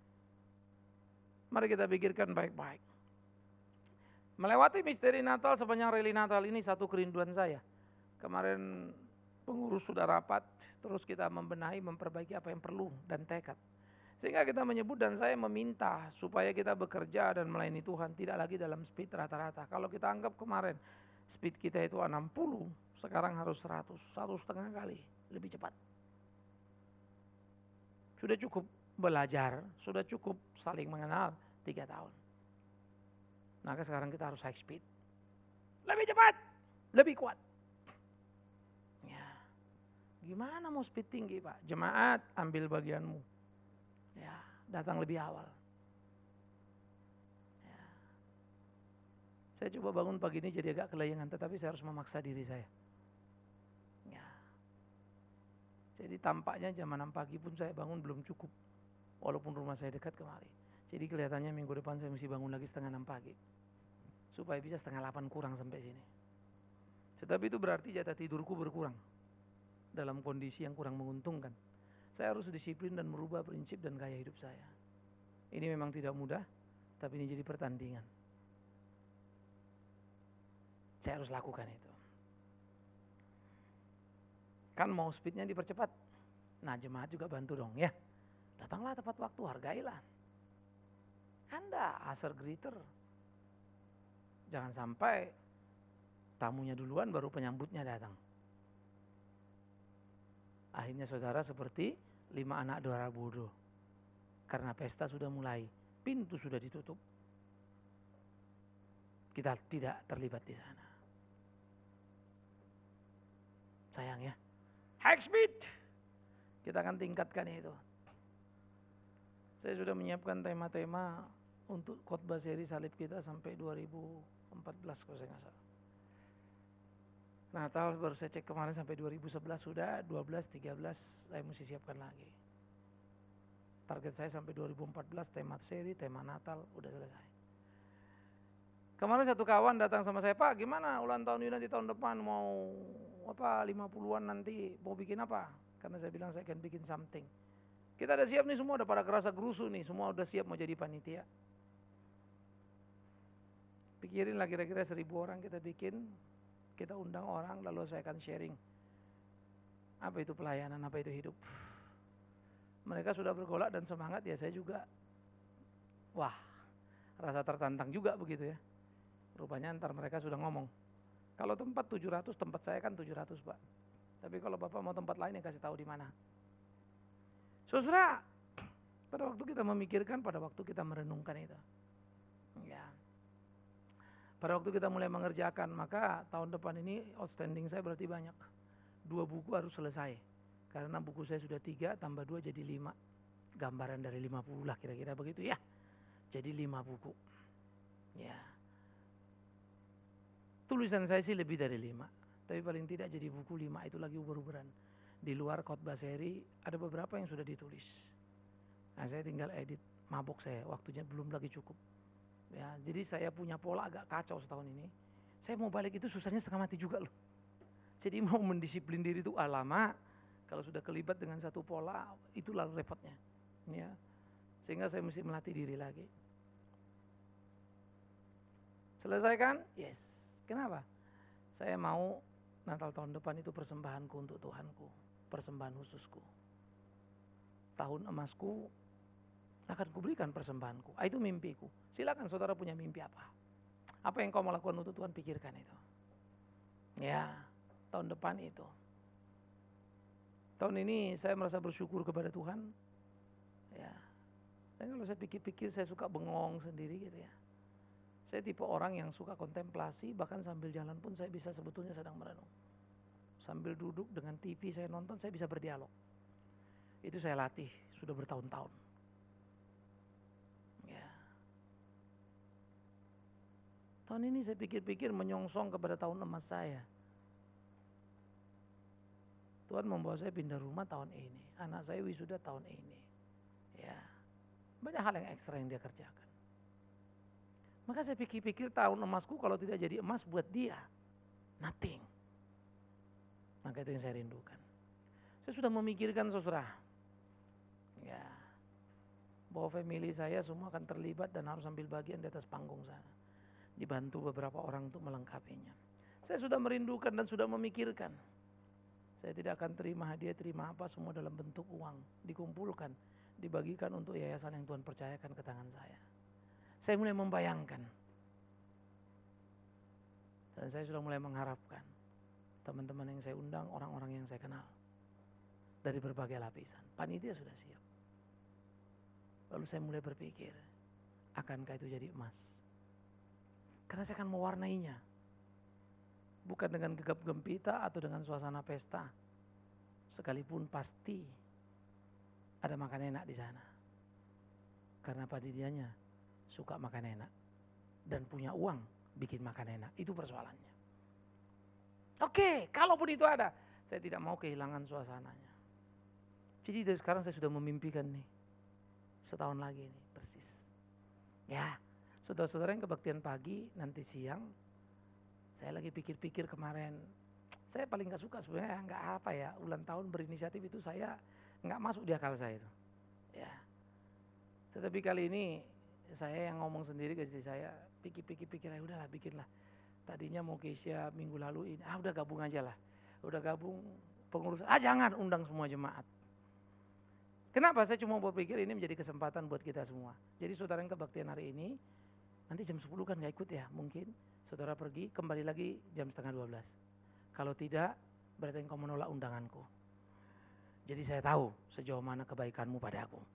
Mari kita pikirkan baik-baik. Melewati misteri Natal sepanjang rally Natal ini satu kerinduan saya. Kemarin pengurus sudah rapat, terus kita membenahi, memperbaiki apa yang perlu dan tekad. Sehingga kita menyebut dan saya meminta supaya kita bekerja dan melayani Tuhan tidak lagi dalam speed rata-rata. Kalau kita anggap kemarin speed kita itu enam puluh, sekarang harus seratus, satu setengah kali lebih cepat. Sudah cukup belajar, sudah cukup saling mengenal tiga tahun. Maka sekarang kita harus high speed, lebih cepat, lebih kuat. Ya, gimana mau speed tinggi Pak? Jemaat ambil bagianmu. Ya, datang lebih awal. Ya. Saya coba bangun pagi ini jadi agak kelayangan, tetapi saya harus memaksa diri saya. Ya. Jadi tampaknya jam enam pagi pun saya bangun belum cukup, walaupun rumah saya dekat kemari. Jadi kelihatannya minggu depan saya mesti bangun lagi setengah enam pagi, supaya bisa setengah delapan kurang sampai sini. Tetapi itu berarti jatah tidurku berkurang dalam kondisi yang kurang menguntungkan. Saya harus disiplin dan merubah prinsip dan gaya hidup saya. Ini memang tidak mudah, tapi ini jadi pertandingan. Saya harus lakukan itu. Kan mau speednya dipercepat. Nah, jemaat juga bantu dong ya. Datanglah tepat waktu, hargailah. Anda aser greeter. Jangan sampai tamunya duluan baru penyambutnya datang. Akhirnya saudara seperti lima anak dora bodoh. Karena pesta sudah mulai, pintu sudah ditutup. Kita tidak terlibat di sana. Sayang ya. High speed. Kita akan tingkatkan itu. Saya sudah menyiapkan tema-tema untuk khotbah seri salib kita sampai dua ribu empat belas kalau saya nggak salah. Natal baru saya cek kemarin sampai dua ribu sebelas sudah, dua belas, tiga belas saya mesti siapkan lagi. Target saya sampai dua ribu empat belas tema seri, tema Natal udah selesai. Kemarin satu kawan datang sama saya, Pak gimana ulang tahun ini nanti tahun depan mau apa lima puluhan nanti mau bikin apa? Karena saya bilang saya akan bikin something. Kita udah siap nih semua, udah pada kerasa gerusu nih, semua udah siap mau jadi panitia. Pikirin lah kira-kira seribu orang kita bikin. Kita undang orang, lalu saya akan sharing. Apa itu pelayanan, apa itu hidup. Mereka sudah bergolak dan semangat, ya saya juga. Wah, rasa tertantang juga begitu ya. Rupanya antar mereka sudah ngomong. Kalau tempat tujuh ratus, tempat saya kan tujuh ratus Pak. Tapi kalau Bapak mau tempat lain, ya kasih tahu di mana. Saudara, pada waktu kita memikirkan, pada waktu kita merenungkan itu. Ya. Pada waktu kita mulai mengerjakan, maka tahun depan ini outstanding saya berarti banyak. Dua buku harus selesai. Karena buku saya sudah tiga, tambah dua jadi lima. Gambaran dari lima puluh lah kira-kira begitu ya. Jadi lima buku. Ya. Tulisan saya sih lebih dari lima. Tapi paling tidak jadi buku lima itu lagi uber-uberan. Di luar khotbah seri, ada beberapa yang sudah ditulis. Nah saya tinggal edit. Mabok saya, waktunya belum lagi cukup. Ya, jadi saya punya pola agak kacau setahun ini. Saya mau balik itu susahnya setengah mati juga loh. Jadi mau mendisiplin diri itu ah, lama. Kalau sudah kelibat dengan satu pola, itulah repotnya. Ya. Sehingga saya mesti melatih diri lagi. Selesai kan? Yes. Kenapa? Saya mau Natal tahun depan itu persembahanku untuk Tuhanku. Persembahan khususku. Tahun emasku akan kuberikan persembahanku. Ah, itu mimpiku. Silakan saudara punya mimpi apa. Apa yang kau mau lakukan untuk Tuhan, pikirkan itu. Ya, tahun depan itu. Tahun ini saya merasa bersyukur kepada Tuhan. Ya. Dan kalau saya pikir-pikir saya suka bengong sendiri gitu ya. Saya tipe orang yang suka kontemplasi, bahkan sambil jalan pun saya bisa sebetulnya sedang merenung. Sambil duduk dengan T V saya nonton, saya bisa berdialog. Itu saya latih sudah bertahun-tahun. Ya. Tahun ini saya pikir-pikir menyongsong kepada tahun emas saya. Tuhan membawa saya pindah rumah tahun ini. Anak saya wisuda tahun ini. Ya, banyak hal yang ekstra yang dia kerjakan. Maka saya pikir-pikir tahun emasku kalau tidak jadi emas buat dia, nothing. Maka itu yang saya rindukan. Saya sudah memikirkan saudara, ya, bahwa family saya semua akan terlibat dan harus ambil bagian di atas panggung sana. Dibantu beberapa orang untuk melengkapinya. Saya sudah merindukan dan sudah memikirkan. Saya tidak akan terima hadiah, terima apa, semua dalam bentuk uang. Dikumpulkan, dibagikan untuk yayasan yang Tuhan percayakan ke tangan saya. Saya mulai membayangkan. Dan saya sudah mulai mengharapkan. Teman-teman yang saya undang, orang-orang yang saya kenal. Dari berbagai lapisan. Panitia sudah siap. Lalu saya mulai berpikir, akankah itu jadi emas? Karena saya akan mewarnainya. Bukan dengan gegap gempita atau dengan suasana pesta. Sekalipun pasti ada makan enak di sana. Karena panitianya suka makan enak. Dan punya uang bikin makan enak. Itu persoalannya. Oke, kalaupun itu ada. Saya tidak mau kehilangan suasananya. Jadi dari sekarang saya sudah memimpikan nih. Setahun lagi nih, persis. Ya, saudara-saudara yang kebaktian pagi, nanti siang. Saya lagi pikir-pikir kemarin. Saya paling gak suka sebenarnya, gak apa ya. Ulang tahun berinisiatif itu saya gak masuk di akal saya itu. Ya. Tetapi kali ini saya yang ngomong sendiri ke diri saya. Pikir-pikir-pikir, ya udahlah bikinlah. Tadinya mau Keisha minggu lalu ini. Ah udah gabung aja lah. Udah gabung pengurus. Ah jangan undang semua jemaat. Kenapa? Saya cuma berpikir ini menjadi kesempatan buat kita semua. Jadi saudara yang kebaktian hari ini, nanti jam sepuluh kan gak ikut ya, mungkin. Saudara pergi, kembali lagi jam setengah dua belas. Kalau tidak, berarti engkau menolak undanganku. Jadi saya tahu sejauh mana kebaikanmu pada aku.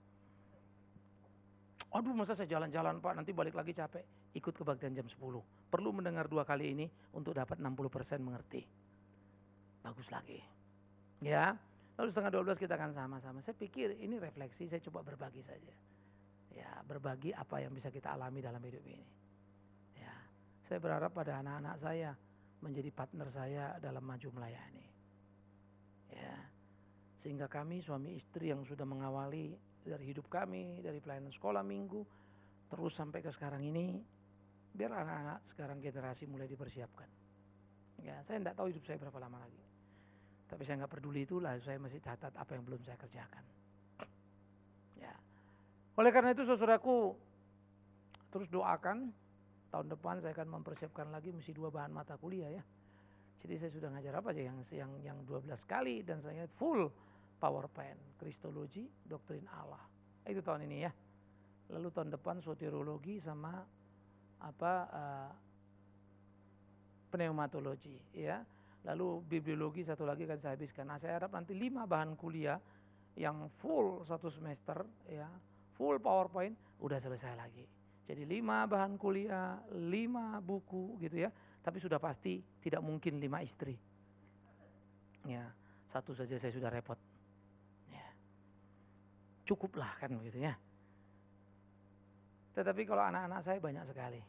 Aduh masa saya jalan-jalan Pak, nanti balik lagi capek. Ikut kebaktian jam sepuluh. Perlu mendengar dua kali ini untuk dapat enam puluh persen mengerti. Bagus lagi. Ya. Lalu setengah dua belas kita akan sama-sama. Saya pikir ini refleksi, saya coba berbagi saja. Ya, berbagi apa yang bisa kita alami dalam hidup ini. Ya, saya berharap pada anak-anak saya menjadi partner saya dalam maju melayani. Ya, sehingga kami suami istri yang sudah mengawali dari hidup kami, dari pelayanan sekolah minggu, terus sampai ke sekarang ini, biar anak-anak sekarang generasi mulai dipersiapkan. Ya, saya tidak tahu hidup saya berapa lama lagi. Tapi saya nggak peduli itulah, saya masih catat apa yang belum saya kerjakan. Ya. Oleh karena itu saudaraku, terus doakan, tahun depan saya akan mempersiapkan lagi mesti dua bahan mata kuliah ya. Jadi saya sudah ngajar apa aja yang yang yang dua belas kali dan saya full PowerPoint, Kristologi, Doktrin Allah. Itu tahun ini ya. Lalu tahun depan soteriologi sama apa uh, pneumatologi ya. Lalu bibliologi satu lagi akan saya habiskan. Nah, saya harap nanti lima bahan kuliah yang full satu semester ya, full PowerPoint udah selesai lagi. Jadi lima bahan kuliah, lima buku gitu ya. Tapi sudah pasti tidak mungkin lima istri. Ya, satu saja saya sudah repot. Ya. Cukuplah kan begitu ya. Tetapi kalau anak-anak saya banyak sekali.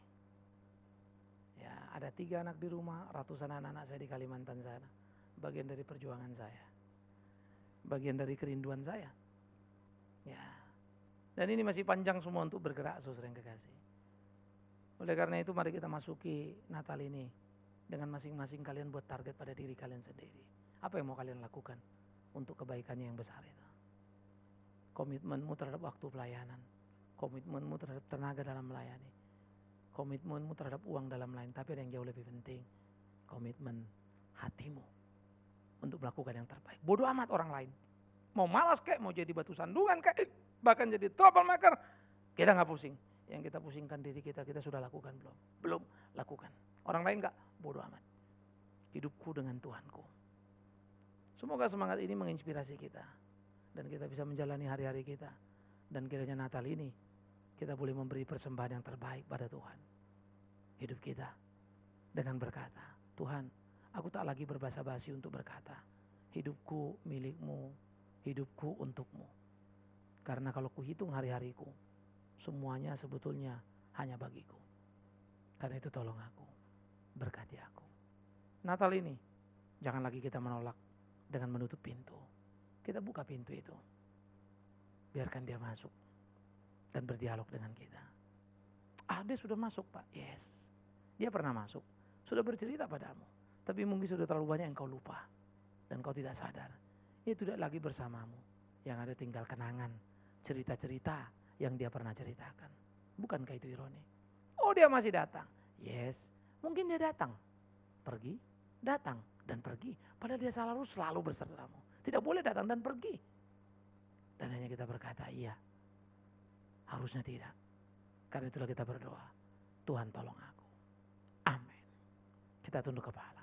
Ya, ada tiga anak di rumah, ratusan anak-anak saya di Kalimantan sana. Bagian dari perjuangan saya. Bagian dari kerinduan saya. Ya. Dan ini masih panjang semua untuk bergerak, saudara yang kekasih. Oleh karena itu mari kita masuki Natal ini dengan masing-masing kalian buat target pada diri kalian sendiri. Apa yang mau kalian lakukan untuk kebaikannya yang besar itu? Komitmenmu terhadap waktu pelayanan. Komitmenmu terhadap tenaga dalam melayani. Komitmenmu terhadap uang dalam lain, tapi ada yang jauh lebih penting. Komitmen hatimu untuk melakukan yang terbaik. Bodoh amat orang lain. Mau malas kayak, mau jadi batu sandungan kayak, bahkan jadi troublemaker, kita nggak pusing. Yang kita pusingkan diri kita, kita sudah lakukan belum? Belum, lakukan. Orang lain nggak, bodoh amat. Hidupku dengan Tuhanku. Semoga semangat ini menginspirasi kita. Dan kita bisa menjalani hari-hari kita. Dan kiranya Natal ini, kita boleh memberi persembahan yang terbaik pada Tuhan. Hidup kita dengan berkata, Tuhan, aku tak lagi berbahasa basi untuk berkata, hidupku milikmu, hidupku untukmu. Karena kalau kuhitung hari-hariku, semuanya sebetulnya hanya bagiku. Karena itu tolong aku, berkati aku. Natal ini, jangan lagi kita menolak dengan menutup pintu. Kita buka pintu itu. Biarkan dia masuk dan berdialog dengan kita. Ah, dia sudah masuk, Pak. Yes. Dia pernah masuk. Sudah bercerita padamu. Tapi mungkin sudah terlalu banyak yang kau lupa. Dan kau tidak sadar. Dia tidak lagi bersamamu. Yang ada tinggal kenangan. Cerita-cerita yang dia pernah ceritakan. Bukankah itu ironi? Oh, dia masih datang. Yes. Mungkin dia datang. Pergi. Datang. Dan pergi. Padahal dia selalu selalu bersamamu. Tidak boleh datang dan pergi. Dan hanya kita berkata, iya. Harusnya tidak. Karena itulah kita berdoa. Tuhan tolong aku. Amin. Kita tunduk kepala.